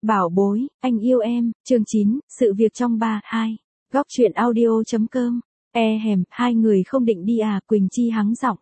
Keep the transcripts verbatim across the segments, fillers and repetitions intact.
Bảo bối, anh yêu em, chương chín, sự việc trong ba, hai. Góc truyện audio.com. E hèm, hai người không định đi à, Quỳnh Chi hắng giọng.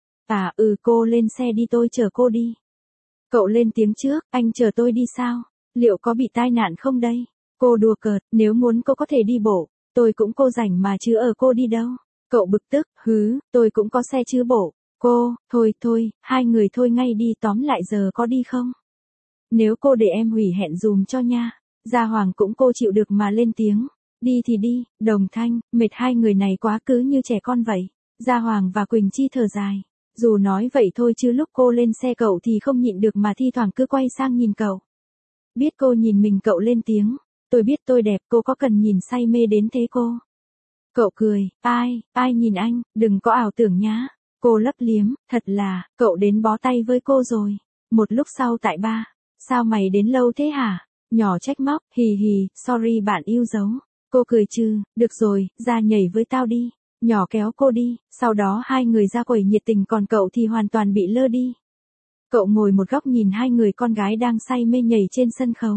À, ừ cô lên xe đi tôi chở cô đi. Cậu lên tiếng trước, anh chở tôi đi sao? Liệu có bị tai nạn không đây? Cô đùa cợt, nếu muốn cô có thể đi bộ, tôi cũng cô rảnh mà chứ ở cô đi đâu. Cậu bực tức, hứ, tôi cũng có xe chứ bộ. Cô, thôi thôi, hai người thôi ngay đi, tóm lại giờ có đi không? Nếu cô để em hủy hẹn dùm cho nha. Gia Hoàng cũng cô chịu được mà lên tiếng. Đi thì đi, Đồng Thanh, mệt hai người này quá cứ như trẻ con vậy. Gia Hoàng và Quỳnh Chi thở dài. Dù nói vậy thôi chứ lúc cô lên xe cậu thì không nhịn được mà thi thoảng cứ quay sang nhìn cậu. Biết cô nhìn mình cậu lên tiếng. Tôi biết tôi đẹp, cô có cần nhìn say mê đến thế cô? Cậu cười, ai, ai nhìn anh, đừng có ảo tưởng nhá. Cô lấp liếm, thật là, cậu đến bó tay với cô rồi. Một lúc sau tại ba, sao mày đến lâu thế hả? Nhỏ trách móc, hì hì, sorry bạn yêu dấu. Cô cười trừ, được rồi, ra nhảy với tao đi. Nhỏ kéo cô đi, sau đó hai người ra quẩy nhiệt tình còn cậu thì hoàn toàn bị lơ đi. Cậu ngồi một góc nhìn hai người con gái đang say mê nhảy trên sân khấu.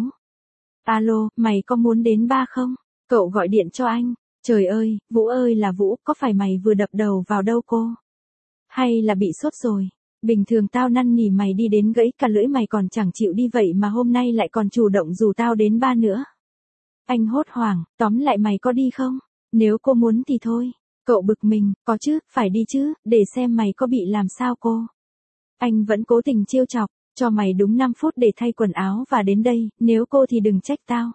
Alo, mày có muốn đến ba không? Cậu gọi điện cho anh. Trời ơi, Vũ ơi là Vũ, có phải mày vừa đập đầu vào đâu cô? Hay là bị sốt rồi? Bình thường tao năn nỉ mày đi đến gãy cả lưỡi mày còn chẳng chịu đi vậy mà hôm nay lại còn chủ động rủ tao đến ba nữa. Anh hốt hoảng, tóm lại mày có đi không? Nếu cô muốn thì thôi. Cậu bực mình, có chứ, phải đi chứ, để xem mày có bị làm sao cô. Anh vẫn cố tình trêu chọc, cho mày đúng năm phút để thay quần áo và đến đây, nếu cô thì đừng trách tao.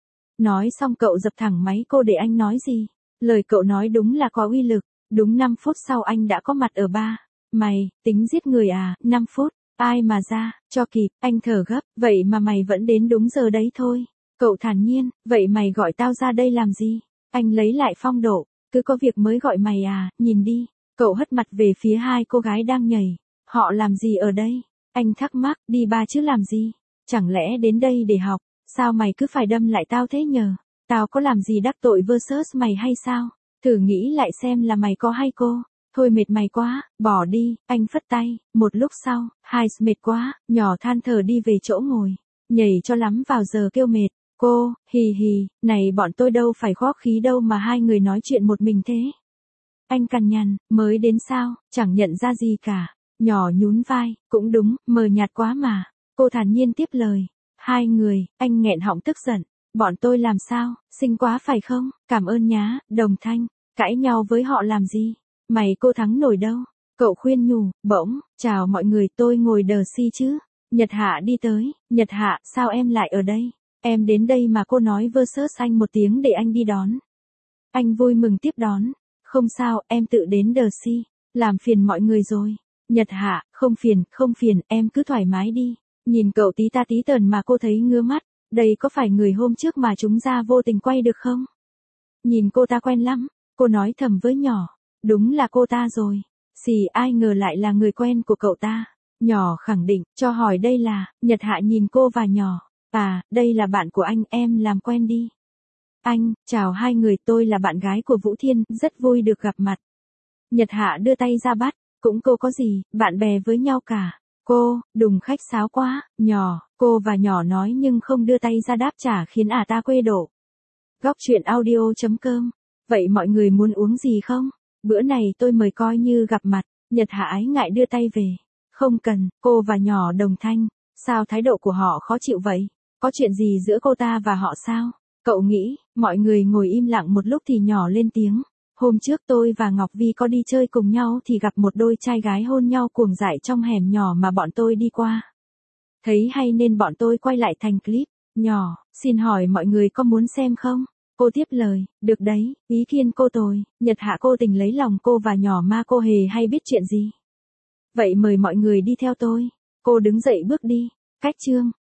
Nói xong cậu dập thẳng máy cô để anh nói gì. Lời cậu nói đúng là có uy lực, đúng năm phút sau anh đã có mặt ở ba. Mày, tính giết người à, năm phút, ai mà ra, cho kịp, anh thở gấp, vậy mà mày vẫn đến đúng giờ đấy thôi. Cậu thản nhiên, vậy mày gọi tao ra đây làm gì? Anh lấy lại phong độ, cứ có việc mới gọi mày à, nhìn đi. Cậu hất mặt về phía hai cô gái đang nhảy. Họ làm gì ở đây? Anh thắc mắc, đi ba chứ làm gì? Chẳng lẽ đến đây để học? Sao mày cứ phải đâm lại tao thế nhờ? Tao có làm gì đắc tội versus mày hay sao? Thử nghĩ lại xem là mày có hay cô? Thôi mệt mày quá, bỏ đi, anh phất tay. Một lúc sau, hai mệt quá, nhỏ than thở đi về chỗ ngồi. Nhảy cho lắm vào giờ kêu mệt. Cô, hì hì, này bọn tôi đâu phải khoác khí đâu mà hai người nói chuyện một mình thế. Anh cằn nhằn, mới đến sao, chẳng nhận ra gì cả. Nhỏ nhún vai, cũng đúng, mờ nhạt quá mà. Cô thản nhiên tiếp lời. Hai người, anh nghẹn họng tức giận. Bọn tôi làm sao, xinh quá phải không? Cảm ơn nhá, Đồng Thanh. Cãi nhau với họ làm gì? Mày cô thắng nổi đâu. Cậu khuyên nhủ, bỗng, chào mọi người tôi ngồi đờ si chứ. Nhật Hạ đi tới, Nhật Hạ, sao em lại ở đây? Em đến đây mà cô nói versus anh một tiếng để anh đi đón. Anh vui mừng tiếp đón. Không sao, em tự đến đờ si. Làm phiền mọi người rồi. Nhật Hạ, không phiền, không phiền, em cứ thoải mái đi. Nhìn cậu tí ta tí tờn mà cô thấy ngứa mắt. Đây có phải người hôm trước mà chúng ta vô tình quay được không? Nhìn cô ta quen lắm. Cô nói thầm với nhỏ. Đúng là cô ta rồi. Xì ai ngờ lại là người quen của cậu ta. Nhỏ khẳng định, cho hỏi đây là, Nhật Hạ nhìn cô và nhỏ. À, đây là bạn của anh, em làm quen đi. Anh, chào hai người, tôi là bạn gái của Vũ Thiên, rất vui được gặp mặt. Nhật Hạ đưa tay ra bắt, cũng cô có gì, bạn bè với nhau cả. Cô, đùng khách sáo quá, nhỏ, cô và nhỏ nói nhưng không đưa tay ra đáp trả khiến ả ta quê đổ. Góc truyện audio.com. Vậy mọi người muốn uống gì không? Bữa này tôi mời coi như gặp mặt. Nhật Hạ ái ngại đưa tay về. Không cần, cô và nhỏ Đồng Thanh. Sao thái độ của họ khó chịu vậy? Có chuyện gì giữa cô ta và họ sao? Cậu nghĩ, mọi người ngồi im lặng một lúc thì nhỏ lên tiếng. Hôm trước tôi và Ngọc Vi có đi chơi cùng nhau thì gặp một đôi trai gái hôn nhau cuồng dại trong hẻm nhỏ mà bọn tôi đi qua. Thấy hay nên bọn tôi quay lại thành clip. Nhỏ, xin hỏi mọi người có muốn xem không? Cô tiếp lời, được đấy, ý kiến cô tồi. Nhật Hạ cô tình lấy lòng cô và nhỏ mà cô hề hay biết chuyện gì. Vậy mời mọi người đi theo tôi. Cô đứng dậy bước đi. Cách chương.